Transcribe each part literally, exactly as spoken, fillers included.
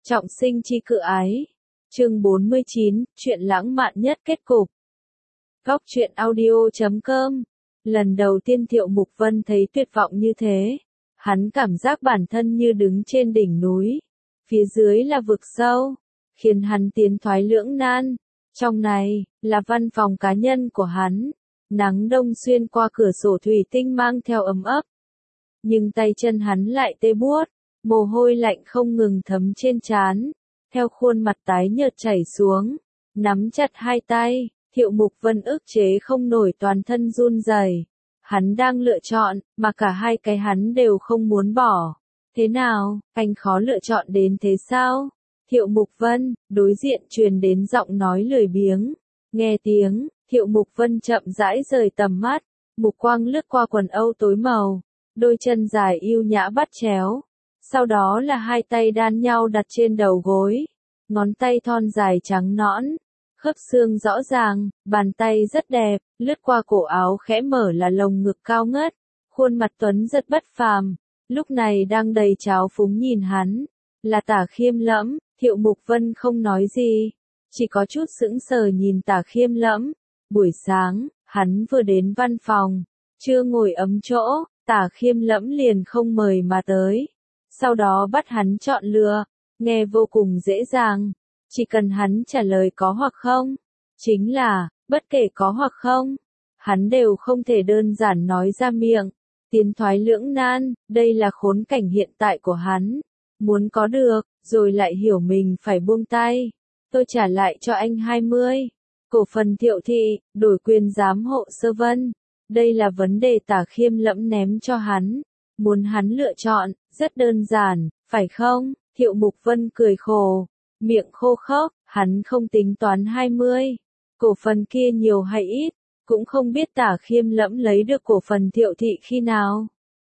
Trọng sinh chi cự ái. Chương bốn mươi chín, chuyện lãng mạn nhất kết cục. Góc truyện audio chấm com. Lần đầu tiên Thiệu Mục Vân thấy tuyệt vọng như thế, hắn cảm giác bản thân như đứng trên đỉnh núi, phía dưới là vực sâu, khiến hắn tiến thoái lưỡng nan. Trong này, là văn phòng cá nhân của hắn, nắng đông xuyên qua cửa sổ thủy tinh mang theo ấm ấp. Nhưng tay chân hắn lại tê buốt, mồ hôi lạnh không ngừng thấm trên trán, theo khuôn mặt tái nhợt chảy xuống, nắm chặt hai tay, Thiệu Mục Vân ức chế không nổi toàn thân run rẩy. Hắn đang lựa chọn, mà cả hai cái hắn đều không muốn bỏ. Thế nào, anh khó lựa chọn đến thế sao? Thiệu Mục Vân, đối diện truyền đến giọng nói lười biếng. Nghe tiếng, Thiệu Mục Vân chậm rãi rời tầm mắt, mục quang lướt qua quần âu tối màu, đôi chân dài yêu nhã bắt chéo. Sau đó là hai tay đan nhau đặt trên đầu gối, ngón tay thon dài trắng nõn, khớp xương rõ ràng, bàn tay rất đẹp, lướt qua cổ áo khẽ mở là lồng ngực cao ngất, khuôn mặt tuấn rất bất phàm, lúc này đang đầy trào phúng nhìn hắn, là Tả Khiêm Lẫm. Thiệu Mục Vân không nói gì, chỉ có chút sững sờ nhìn Tả Khiêm Lẫm. Buổi sáng, hắn vừa đến văn phòng, chưa ngồi ấm chỗ, Tả Khiêm Lẫm liền không mời mà tới. Sau đó bắt hắn chọn lựa, nghe vô cùng dễ dàng, chỉ cần hắn trả lời có hoặc không, chính là, bất kể có hoặc không, hắn đều không thể đơn giản nói ra miệng. Tiến thoái lưỡng nan, đây là khốn cảnh hiện tại của hắn, muốn có được, rồi lại hiểu mình phải buông tay. Tôi trả lại cho anh hai mươi cổ phần Thiệu thị, đổi quyền giám hộ Sơ Vân. Đây là vấn đề Tả Khiêm Lẫm ném cho hắn, muốn hắn lựa chọn, rất đơn giản, phải không? Thiệu Mục Vân cười khổ, miệng khô khốc, hắn không tính toán hai mươi cổ phần kia nhiều hay ít, cũng không biết Tả Khiêm Lẫm lấy được cổ phần Thiệu thị khi nào.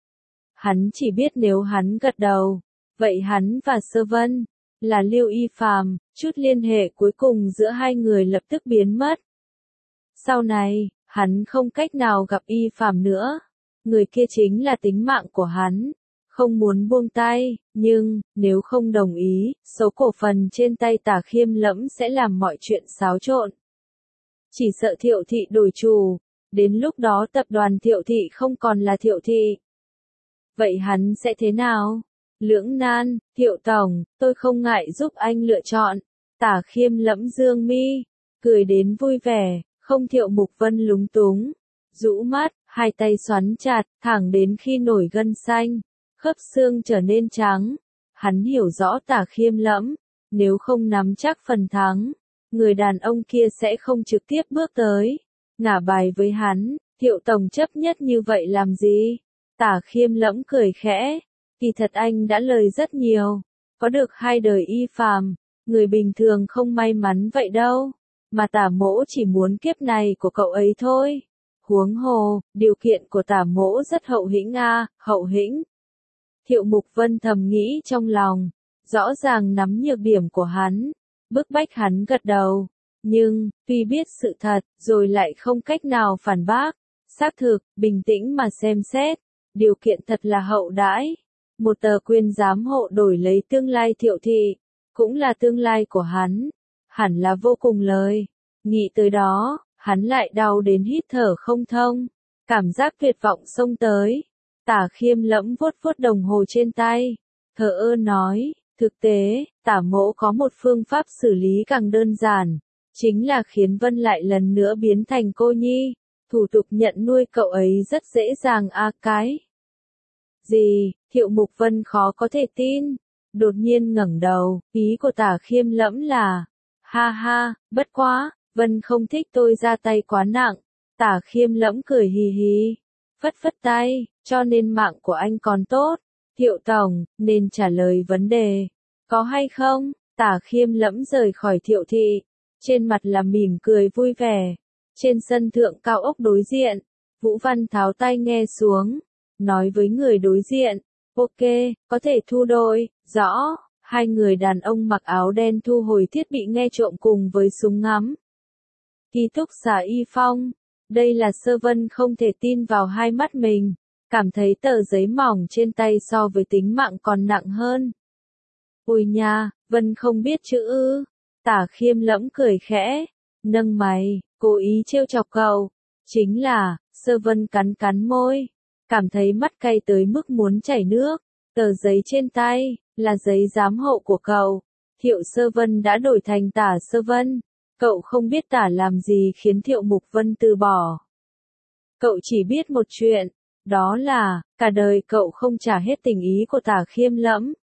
Hắn chỉ biết nếu hắn gật đầu, vậy hắn và Sơ Vân, là Lưu Y Phàm, chút liên hệ cuối cùng giữa hai người lập tức biến mất. Sau này, hắn không cách nào gặp Y Phàm nữa, người kia chính là tính mạng của hắn, không muốn buông tay, nhưng, nếu không đồng ý, số cổ phần trên tay Tả Khiêm Lẫm sẽ làm mọi chuyện xáo trộn. Chỉ sợ Thiệu thị đổi chủ, đến lúc đó tập đoàn Thiệu thị không còn là Thiệu thị. Vậy hắn sẽ thế nào? Lưỡng nan. Thiệu tổng, tôi không ngại giúp anh lựa chọn. Tả Khiêm Lẫm dương mi, cười đến vui vẻ, không. Thiệu Mục Vân lúng túng, rũ mắt, hai tay xoắn chặt, thẳng đến khi nổi gân xanh, khớp xương trở nên trắng. Hắn hiểu rõ Tả Khiêm Lẫm, nếu không nắm chắc phần thắng, người đàn ông kia sẽ không trực tiếp bước tới, ngả bài với hắn. Thiệu tổng chấp nhất như vậy làm gì? Tả Khiêm Lẫm cười khẽ, kỳ thật anh đã lời rất nhiều, có được hai đời Y Phàm, người bình thường không may mắn vậy đâu, mà Tả mỗ chỉ muốn kiếp này của cậu ấy thôi. Huống hồ, điều kiện của Tả mỗ rất hậu hĩnh a, hậu hĩnh. Thiệu Mục Vân thầm nghĩ trong lòng, rõ ràng nắm nhược điểm của hắn, bức bách hắn gật đầu, nhưng, tuy biết sự thật, rồi lại không cách nào phản bác. Xác thực, bình tĩnh mà xem xét, điều kiện thật là hậu đãi. Một tờ quyền giám hộ đổi lấy tương lai Thiệu thị, cũng là tương lai của hắn, hẳn là vô cùng lời. Nghĩ tới đó, hắn lại đau đến hít thở không thông, cảm giác tuyệt vọng xông tới. Tả Khiêm Lẫm vuốt vuốt đồng hồ trên tay, thờ ơ nói, thực tế, Tả mỗ có một phương pháp xử lý càng đơn giản, chính là khiến Vân lại lần nữa biến thành cô nhi, thủ tục nhận nuôi cậu ấy rất dễ dàng a. Cái gì? Thiệu Mục Vân khó có thể tin, đột nhiên ngẩng đầu, ý của Tả Khiêm Lẫm là, ha ha, bất quá, Vân không thích tôi ra tay quá nặng. Tả Khiêm Lẫm cười hì hì, phất phất tay, cho nên mạng của anh còn tốt. Thiệu tổng, nên trả lời vấn đề, có hay không? Tả Khiêm Lẫm rời khỏi Thiệu thị, trên mặt là mỉm cười vui vẻ. Trên sân thượng cao ốc đối diện, Vũ Văn tháo tai nghe xuống, nói với người đối diện, ok, có thể thu đôi, rõ. Hai người đàn ông mặc áo đen thu hồi thiết bị nghe trộm cùng với súng ngắm. Ký túc xá Y Phong, đây là Sơ Vân không thể tin vào hai mắt mình, cảm thấy tờ giấy mỏng trên tay so với tính mạng còn nặng hơn. Ôi nha, Vân không biết chữ ư. Tả Khiêm lẫm cười khẽ, nâng mày, cố ý trêu chọc cậu. Chính là, Sơ Vân cắn cắn môi, cảm thấy mắt cay tới mức muốn chảy nước. Tờ giấy trên tay, là giấy giám hộ của cậu. Thiệu Sơ Vân đã đổi thành Tả Sơ Vân. Cậu không biết Tả làm gì khiến Thiệu Mục Vân từ bỏ. Cậu chỉ biết một chuyện, đó là, cả đời cậu không trả hết tình ý của Tả Khiêm lẫm.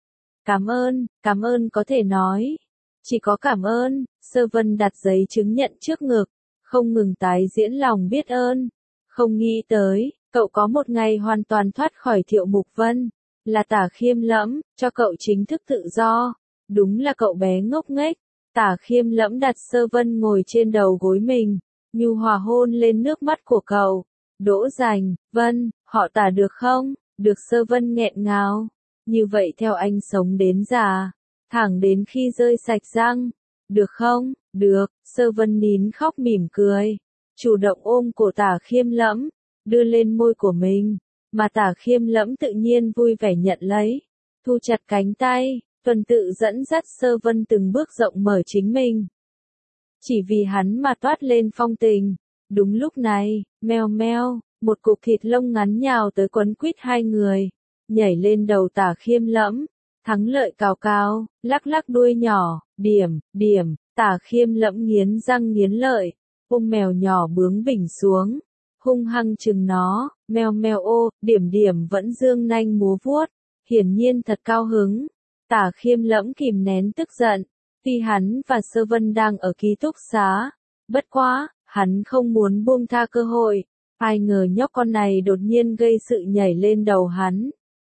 Cảm ơn, cảm ơn có thể nói. Chỉ có cảm ơn, Sơ Vân đặt giấy chứng nhận trước ngực, không ngừng tái diễn lòng biết ơn. Không nghĩ tới, cậu có một ngày hoàn toàn thoát khỏi Thiệu Mục Vân, là Tả Khiêm lẫm, cho cậu chính thức tự do. Đúng là cậu bé ngốc nghếch. Tả Khiêm lẫm đặt Sơ Vân ngồi trên đầu gối mình, nhu hòa hôn lên nước mắt của cậu. Đỗ Rành, Vân, họ Tả được không? Được. Sơ Vân nghẹn ngào. Như vậy theo anh sống đến già, thẳng đến khi rơi sạch răng. Được không? Được. Sơ Vân nín khóc mỉm cười, chủ động ôm cổ Tả Khiêm lẫm, đưa lên môi của mình, mà Tả Khiêm lẫm tự nhiên vui vẻ nhận lấy, thu chặt cánh tay, tuần tự dẫn dắt Sơ Vân từng bước rộng mở chính mình. Chỉ vì hắn mà toát lên phong tình. Đúng lúc này, meo meo, một cục thịt lông ngắn nhào tới quấn quýt hai người, nhảy lên đầu Tả Khiêm lẫm, thắng lợi cào cào, lắc lắc đuôi nhỏ, điểm, điểm. Tả Khiêm lẫm nghiến răng nghiến lợi, ôm mèo nhỏ bướng bỉnh xuống, hung hăng chừng nó. Meo meo ô, điểm điểm vẫn dương nanh múa vuốt, hiển nhiên thật cao hứng. Tả Khiêm lẫm kìm nén tức giận, tuy hắn và Sơ Vân đang ở ký túc xá, bất quá, hắn không muốn buông tha cơ hội. Ai ngờ nhóc con này đột nhiên gây sự nhảy lên đầu hắn.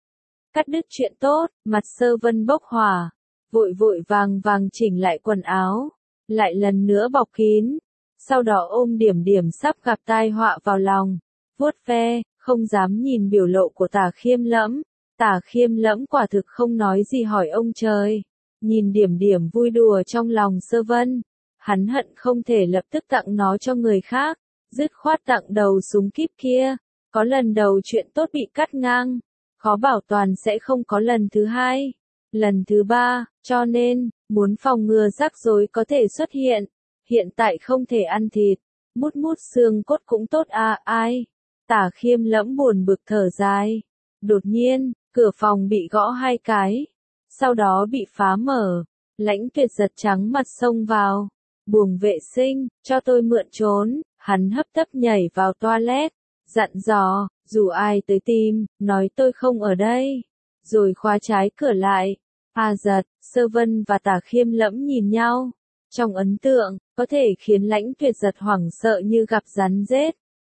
Cắt đứt chuyện tốt, mặt Sơ Vân bốc hỏa, vội vội vàng vàng chỉnh lại quần áo, lại lần nữa bọc kín, sau đó ôm điểm điểm sắp gặp tai họa vào lòng, vuốt ve, không dám nhìn biểu lộ của Tả Khiêm lẫm. Tả Khiêm lẫm quả thực không nói gì hỏi ông trời, nhìn điểm điểm vui đùa trong lòng Sơ Vân, hắn hận không thể lập tức tặng nó cho người khác, dứt khoát tặng đầu súng kíp kia. Có lần đầu chuyện tốt bị cắt ngang, khó bảo toàn sẽ không có lần thứ hai, lần thứ ba, cho nên, muốn phòng ngừa rắc rối có thể xuất hiện, hiện tại không thể ăn thịt, mút mút xương cốt cũng tốt à, ai? Tả Khiêm lẫm buồn bực thở dài. Đột nhiên, cửa phòng bị gõ hai cái, sau đó bị phá mở, Lãnh Tuyệt giật trắng mặt xông vào. Buồng vệ sinh, cho tôi mượn trốn. Hắn hấp tấp nhảy vào toilet, dặn dò, dù ai tới tìm, nói tôi không ở đây, rồi khóa trái cửa lại. A Giật, Sơ Vân và Tả Khiêm lẫm nhìn nhau. Trong ấn tượng, có thể khiến Lãnh Tuyệt giật hoảng sợ như gặp rắn rết,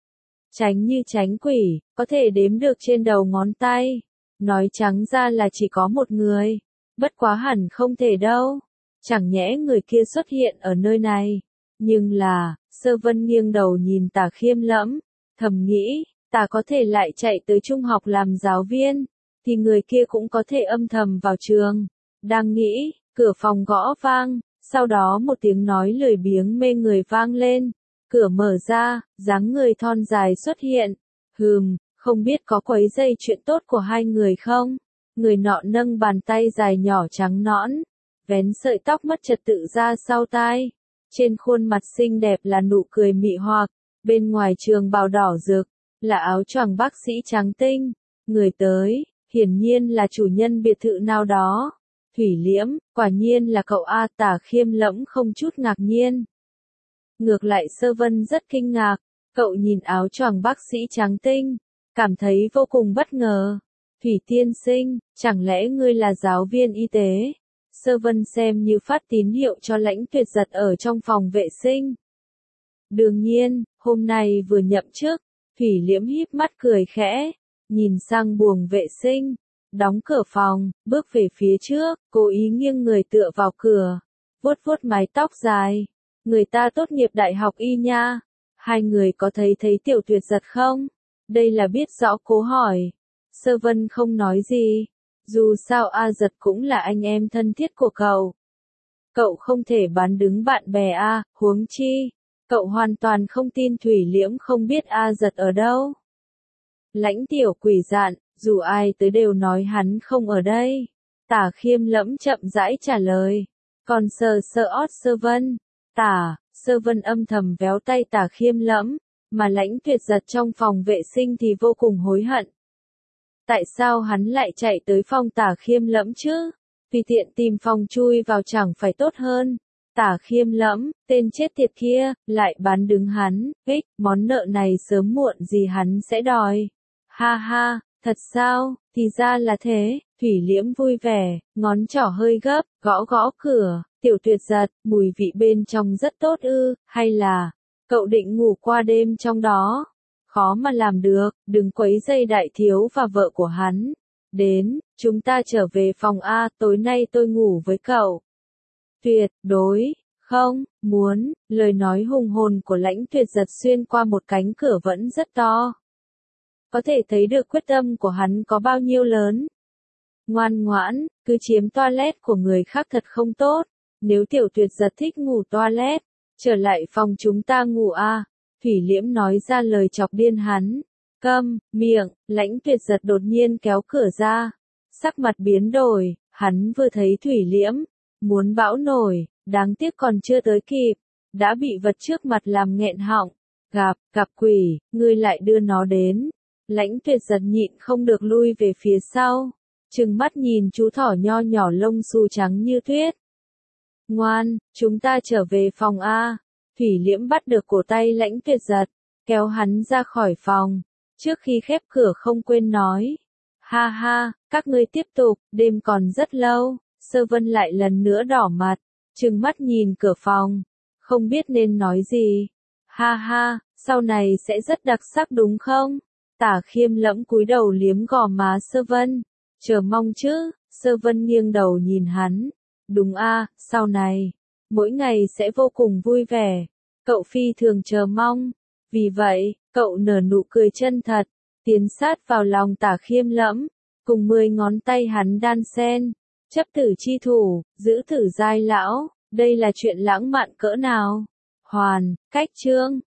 tránh như tránh quỷ, có thể đếm được trên đầu ngón tay. Nói trắng ra là chỉ có một người, bất quá hẳn không thể đâu. Chẳng nhẽ người kia xuất hiện ở nơi này. Nhưng là, Sơ Vân nghiêng đầu nhìn Tả Khiêm lẫm, thầm nghĩ, Tả có thể lại chạy tới trung học làm giáo viên, thì người kia cũng có thể âm thầm vào trường. Đang nghĩ, cửa phòng gõ vang, sau đó một tiếng nói lười biếng mê người vang lên. Cửa mở ra, dáng người thon dài xuất hiện. Hừm, không biết có quấy rầy chuyện tốt của hai người không? Người nọ nâng bàn tay dài nhỏ trắng nõn, vén sợi tóc mất trật tự ra sau tai. Trên khuôn mặt xinh đẹp là nụ cười mị hoặc, bên ngoài trường bào đỏ rực, là áo choàng bác sĩ trắng tinh. Người tới, hiển nhiên là chủ nhân biệt thự nào đó. Thủy Liễm, quả nhiên là cậu A. Tả Khiêm lẫm không chút ngạc nhiên. Ngược lại Sơ Vân rất kinh ngạc, cậu nhìn áo choàng bác sĩ trắng tinh, cảm thấy vô cùng bất ngờ. Thủy tiên sinh, chẳng lẽ ngươi là giáo viên y tế? Sơ Vân xem như phát tín hiệu cho Lãnh Tuyệt giật ở trong phòng vệ sinh. Đương nhiên, hôm nay vừa nhậm chức, Thủy Liễm híp mắt cười khẽ, nhìn sang buồng vệ sinh, đóng cửa phòng, bước về phía trước, cố ý nghiêng người tựa vào cửa, vuốt vuốt mái tóc dài. Người ta tốt nghiệp đại học y nha. Hai người có thấy thấy Tiểu Tuyệt giật không? Đây là biết rõ cố hỏi. Sơ Vân không nói gì. Dù sao A Giật cũng là anh em thân thiết của cậu. Cậu không thể bán đứng bạn bè A, huống chi. Cậu hoàn toàn không tin Thủy Liễm không biết A Giật ở đâu. Lãnh Tiểu Quỷ dạn, dù ai tới đều nói hắn không ở đây. Tả Khiêm lẫm chậm rãi trả lời. Còn sờ sờ ót Sơ Vân. Tả, Sơ Vân âm thầm véo tay Tả Khiêm lẫm, mà Lãnh Tuyệt Giật trong phòng vệ sinh thì vô cùng hối hận. Tại sao hắn lại chạy tới phòng Tả Khiêm lẫm chứ? Vì tiện tìm phòng chui vào chẳng phải tốt hơn. Tả Khiêm lẫm, tên chết tiệt kia, lại bán đứng hắn, ích, món nợ này sớm muộn gì hắn sẽ đòi. Ha ha, thật sao, thì ra là thế, Thủy Liễm vui vẻ, ngón trỏ hơi gấp, gõ gõ cửa, Tiểu Tuyệt Giật, mùi vị bên trong rất tốt ư, hay là, cậu định ngủ qua đêm trong đó? Khó mà làm được, đừng quấy rầy đại thiếu và vợ của hắn. Đến, chúng ta trở về phòng A, tối nay tôi ngủ với cậu. Tuyệt đối, không, muốn, lời nói hùng hồn của Lãnh Tuyệt Giật xuyên qua một cánh cửa vẫn rất to. Có thể thấy được quyết tâm của hắn có bao nhiêu lớn. Ngoan ngoãn, cứ chiếm toilet của người khác thật không tốt. Nếu Tiểu Tuyệt Giật thích ngủ toilet, trở lại phòng chúng ta ngủ a. Thủy Liễm nói ra lời chọc điên hắn. Câm, miệng, Lãnh Tuyệt Giật đột nhiên kéo cửa ra. Sắc mặt biến đổi, hắn vừa thấy Thủy Liễm, muốn bão nổi, đáng tiếc còn chưa tới kịp, đã bị vật trước mặt làm nghẹn họng. Gặp, gặp quỷ, ngươi lại đưa nó đến. Lãnh Tuyệt Giật nhịn không được lui về phía sau, trừng mắt nhìn chú thỏ nho nhỏ lông xù trắng như tuyết. Ngoan, chúng ta trở về phòng A. Thủy Liễm bắt được cổ tay Lãnh Tuyệt Giật, kéo hắn ra khỏi phòng, trước khi khép cửa không quên nói. Ha ha, các ngươi tiếp tục, đêm còn rất lâu. Sơ Vân lại lần nữa đỏ mặt, trừng mắt nhìn cửa phòng, không biết nên nói gì. Ha ha, sau này sẽ rất đặc sắc đúng không? Tả Khiêm lẫm cúi đầu liếm gò má Sơ Vân, chờ mong chứ. Sơ Vân nghiêng đầu nhìn hắn. Đúng a, sau này, mỗi ngày sẽ vô cùng vui vẻ. Cậu phi thường chờ mong. Vì vậy, cậu nở nụ cười chân thật, tiến sát vào lòng Tả Khiêm lẫm, cùng mười ngón tay hắn đan sen. Chấp tử chi thủ, giữ tử giai lão, đây là chuyện lãng mạn cỡ nào? Hoàn, cách chương.